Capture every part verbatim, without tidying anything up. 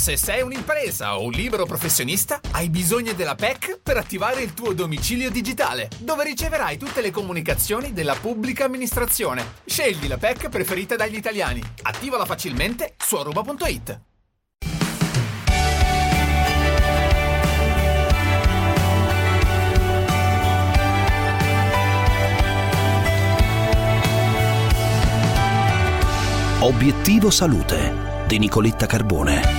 Se sei un'impresa o un libero professionista, hai bisogno della P E C per attivare il tuo domicilio digitale, dove riceverai tutte le comunicazioni della pubblica amministrazione. Scegli la P E C preferita dagli italiani. Attivala facilmente su aruba punto it. Obiettivo Salute di Nicoletta Carbone.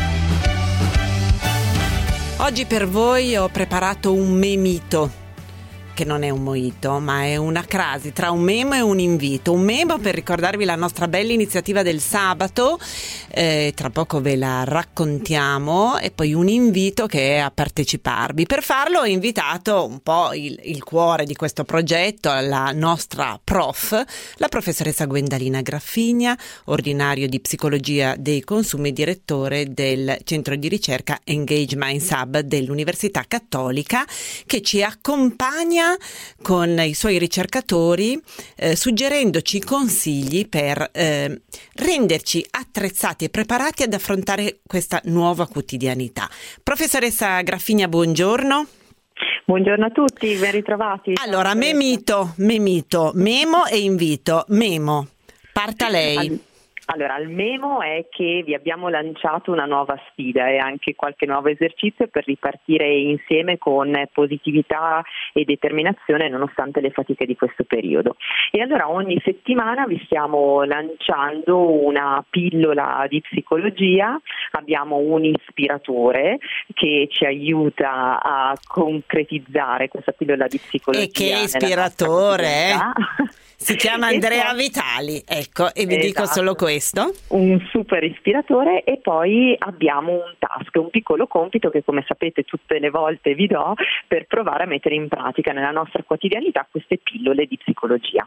Oggi per voi ho preparato un memito, che non è un mojito, ma è una crasi tra un memo e un invito. Un memo per ricordarvi la nostra bella iniziativa del sabato, eh, tra poco ve la raccontiamo, e poi un invito che è a parteciparvi. Per farlo ho invitato un po' il, il cuore di questo progetto, la nostra prof, la professoressa Gwendalina Graffigna, ordinario di psicologia dei consumi e direttore del centro di ricerca Engage Minds Hub dell'Università Cattolica, che ci accompagna con i suoi ricercatori, eh, suggerendoci consigli per eh, renderci attrezzati e preparati ad affrontare questa nuova quotidianità. Professoressa Graffigna, buongiorno. Buongiorno a tutti, ben ritrovati. Allora, memito, memito, memo e invito. Memo, parta lei. Allora, il memo è che vi abbiamo lanciato una nuova sfida e anche qualche nuovo esercizio per ripartire insieme con positività e determinazione nonostante le fatiche di questo periodo. E allora ogni settimana vi stiamo lanciando una pillola di psicologia, abbiamo un ispiratore che ci aiuta a concretizzare questa pillola di psicologia. E che ispiratore, eh? Si chiama Andrea Vitali, ecco, e vi esatto. Dico solo questo. Un super ispiratore, e poi abbiamo un task, un piccolo compito che, come sapete, tutte le volte vi do per provare a mettere in pratica nella nostra quotidianità queste pillole di psicologia.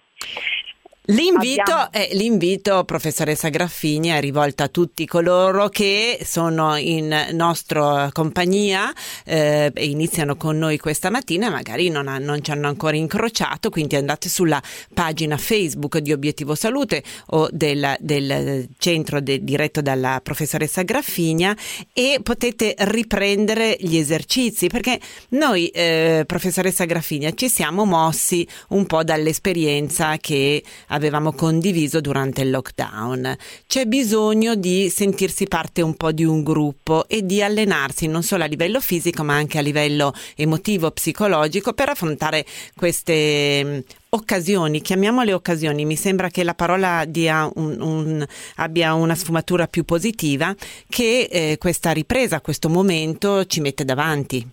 L'invito, è, l'invito, professoressa Graffigna, è rivolto a tutti coloro che sono in nostra compagnia eh, e iniziano con noi questa mattina, magari non, ha, non ci hanno ancora incrociato, quindi andate sulla pagina Facebook di Obiettivo Salute o del, del centro de, diretto dalla professoressa Graffigna e potete riprendere gli esercizi, perché noi, eh, professoressa Graffigna, ci siamo mossi un po' dall'esperienza che avevamo condiviso durante il lockdown. C'è bisogno di sentirsi parte un po' di un gruppo e di allenarsi non solo a livello fisico ma anche a livello emotivo, psicologico, per affrontare queste mh, occasioni, chiamiamole occasioni, mi sembra che la parola dia un, un, abbia una sfumatura più positiva che eh, questa ripresa, questo momento ci mette davanti.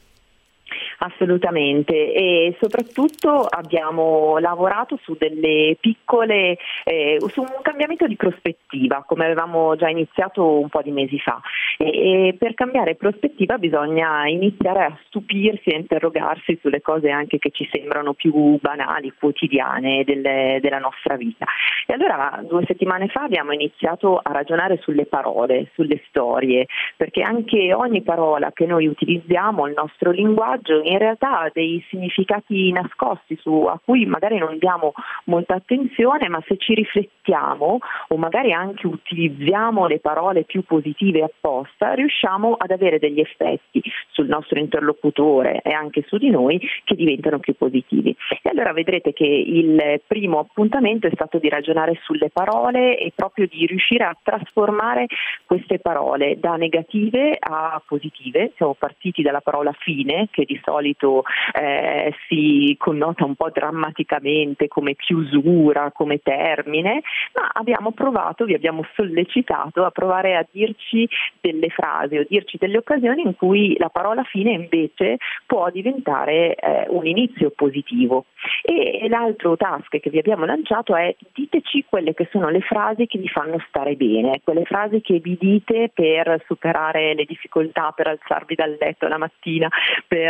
Assolutamente, e soprattutto abbiamo lavorato su delle piccole, eh, su un cambiamento di prospettiva, come avevamo già iniziato un po' di mesi fa, e, e per cambiare prospettiva bisogna iniziare a stupirsi e interrogarsi sulle cose anche che ci sembrano più banali, quotidiane delle, della nostra vita. E allora due settimane fa abbiamo iniziato a ragionare sulle parole, sulle storie, perché anche ogni parola che noi utilizziamo, il nostro linguaggio, in realtà ha dei significati nascosti su, a cui magari non diamo molta attenzione, ma se ci riflettiamo o magari anche utilizziamo le parole più positive apposta, riusciamo ad avere degli effetti sul nostro interlocutore e anche su di noi che diventano più positivi. E allora vedrete che il primo appuntamento è stato di ragionare sulle parole e proprio di riuscire a trasformare queste parole da negative a positive. Siamo partiti dalla parola fine, che di solito eh, si connota un po' drammaticamente come chiusura, come termine, ma abbiamo provato, vi abbiamo sollecitato a provare a dirci delle frasi o dirci delle occasioni in cui la parola fine invece può diventare eh, un inizio positivo. E l'altro task che vi abbiamo lanciato è: diteci quelle che sono le frasi che vi fanno stare bene, quelle frasi che vi dite per superare le difficoltà, per alzarvi dal letto la mattina, per eh,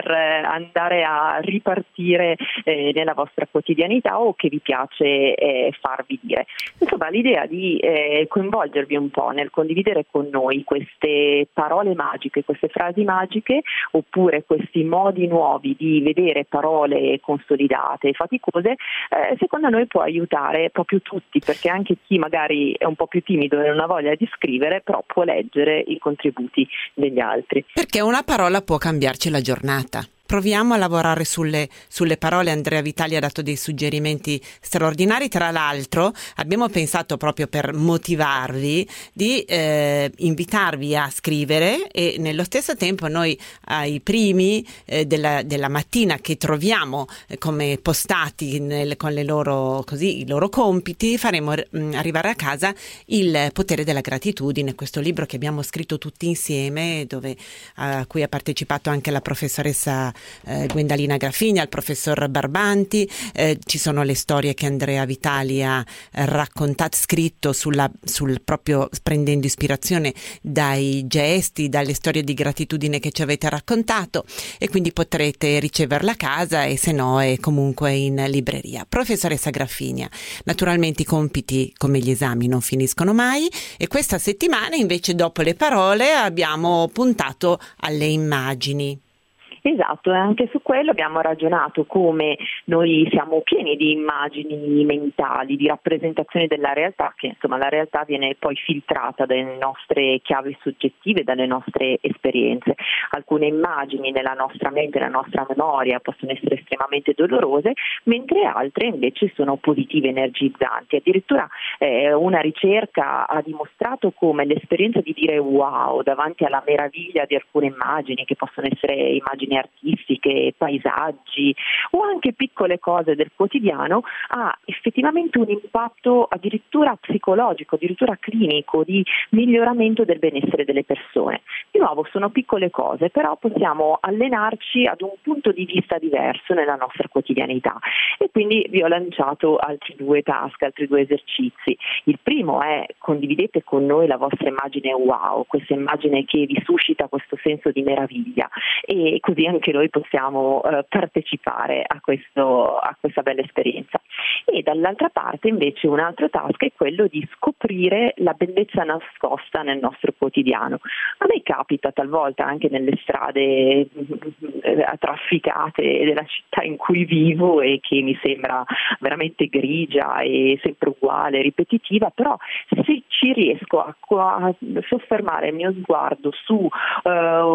andare a ripartire eh, nella vostra quotidianità o che vi piace eh, farvi dire. Insomma, l'idea di eh, coinvolgervi un po' nel condividere con noi queste parole magiche, queste frasi magiche, oppure questi modi nuovi di vedere parole consolidate e faticose, eh, secondo noi può aiutare proprio tutti, perché anche chi magari è un po' più timido e non ha voglia di scrivere, però può leggere i contributi degli altri. Perché una parola può cambiarci la giornata. Proviamo a lavorare sulle, sulle parole. Andrea Vitali ha dato dei suggerimenti straordinari. Tra l'altro abbiamo pensato, proprio per motivarvi, di eh, invitarvi a scrivere, e nello stesso tempo noi ai primi eh, della, della mattina che troviamo eh, come postati nel, con le loro, così, i loro compiti, faremo mh, arrivare a casa Il potere della gratitudine, questo libro che abbiamo scritto tutti insieme, dove, a cui ha partecipato anche la professoressa Eh, Gwendalina Grafigna, il professor Barbanti. Eh, ci sono le storie che Andrea Vitali ha eh, raccontato, scritto sulla, sul proprio prendendo ispirazione dai gesti, dalle storie di gratitudine che ci avete raccontato, e quindi potrete riceverla a casa, e se no è comunque in libreria. Professoressa Grafigna, naturalmente i compiti come gli esami non finiscono mai, e questa settimana invece, dopo le parole, abbiamo puntato alle immagini. Esatto, e anche su quello abbiamo ragionato come noi siamo pieni di immagini mentali, di rappresentazioni della realtà, che insomma la realtà viene poi filtrata dalle nostre chiavi soggettive, dalle nostre esperienze. Alcune immagini nella nostra mente, nella nostra memoria possono essere estremamente dolorose, mentre altre invece sono positive, energizzanti. Addirittura eh, una ricerca ha dimostrato come l'esperienza di dire wow davanti alla meraviglia di alcune immagini, che possono essere immagini artistiche, paesaggi o anche piccole cose del quotidiano, ha effettivamente un impatto addirittura psicologico, addirittura clinico, di miglioramento del benessere delle persone. Di nuovo sono piccole cose, però possiamo allenarci ad un punto di vista diverso nella nostra quotidianità, e quindi vi ho lanciato altri due task, altri due esercizi. Il primo è: condividete con noi la vostra immagine wow, questa immagine che vi suscita questo senso di meraviglia, e così anche noi possiamo eh, partecipare a, questo, a questa bella esperienza. E dall'altra parte invece un altro task è quello di scoprire la bellezza nascosta nel nostro quotidiano. A me capita talvolta, anche nelle strade eh, trafficate della città in cui vivo, e che mi sembra veramente grigia e sempre uguale, ripetitiva, però se ci riesco a, a soffermare il mio sguardo su uh,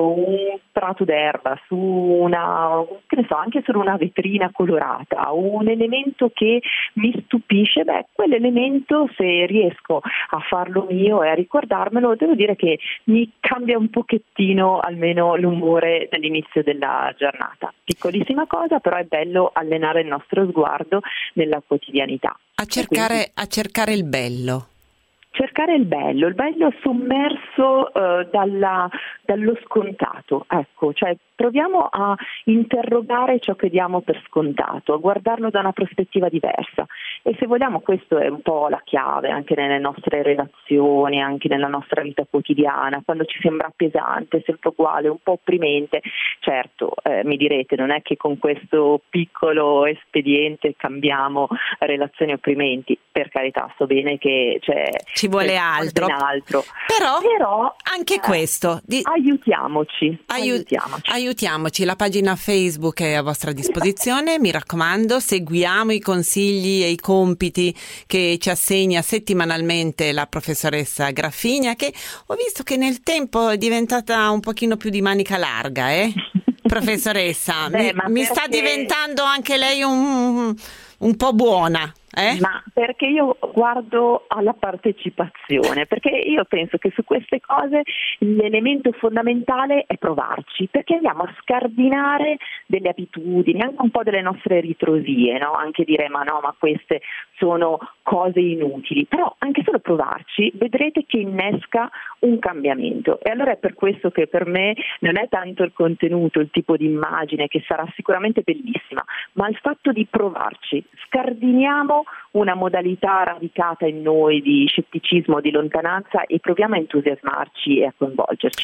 un prato d'erba, su una, che ne so, anche solo una vetrina colorata, un elemento che mi stupisce, beh, quell'elemento, se riesco a farlo mio e a ricordarmelo, devo dire che mi cambia un pochettino almeno l'umore dall'inizio della giornata. Piccolissima cosa, però è bello allenare il nostro sguardo nella quotidianità. A cercare, quindi, a cercare il bello. Cercare il bello, il bello sommerso uh, dalla, dallo scontato, ecco, cioè proviamo a interrogare ciò che diamo per scontato, a guardarlo da una prospettiva diversa, e se vogliamo questo è un po' la chiave anche nelle nostre relazioni, anche nella nostra vita quotidiana, quando ci sembra pesante, sempre uguale, un po' opprimente. Certo, eh, mi direte, non è che con questo piccolo espediente cambiamo relazioni opprimenti, per carità, so bene che c'è ci vuole altro. altro. Però, Però anche eh, questo di... aiutiamoci, Aiut- aiutiamoci. Aiutiamoci, la pagina Facebook è a vostra disposizione, mi raccomando, seguiamo i consigli e i compiti che ci assegna settimanalmente la professoressa Grafigna, che ho visto che nel tempo è diventata un pochino più di manica larga, eh? Professoressa, Beh, mi, mi perché... sta diventando anche lei un, un po' buona. Eh? Ma perché io guardo alla partecipazione, perché io penso che su queste cose l'elemento fondamentale è provarci, perché andiamo a scardinare delle abitudini, anche un po' delle nostre ritrosie, no? Anche dire ma no, ma queste sono cose inutili, però anche solo provarci vedrete che innesca un cambiamento, e allora è per questo che per me non è tanto il contenuto, il tipo di immagine, che sarà sicuramente bellissima, ma il fatto di provarci. Scardiniamo una modalità radicata in noi di scetticismo, di lontananza, e proviamo a entusiasmarci e a coinvolgerci.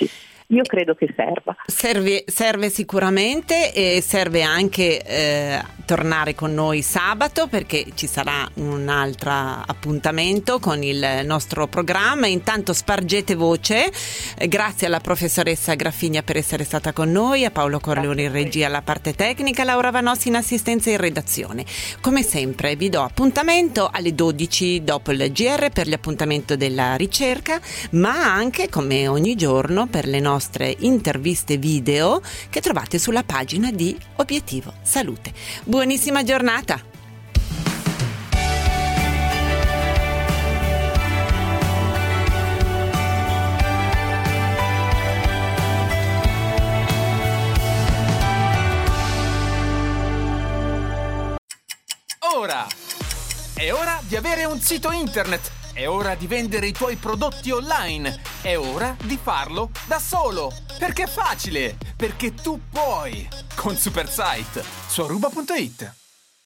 io credo che serva. Serve, serve sicuramente, e serve anche eh, tornare con noi sabato, perché ci sarà un altro appuntamento con il nostro programma. Intanto spargete voce, eh, grazie alla professoressa Graffigna per essere stata con noi, a Paolo Corleone in regia alla parte tecnica, Laura Vanossi in assistenza e in redazione. Come sempre vi do appuntamento alle dodici dopo il G R per l'appuntamento della ricerca, ma anche come ogni giorno per le nostre interviste video che trovate sulla pagina di Obiettivo Salute. Buonissima giornata! Ora! È ora di avere un sito internet! È ora di vendere i tuoi prodotti online! È ora di farlo da solo! Perché è facile! Perché tu puoi! Con Supersite su aruba punto it.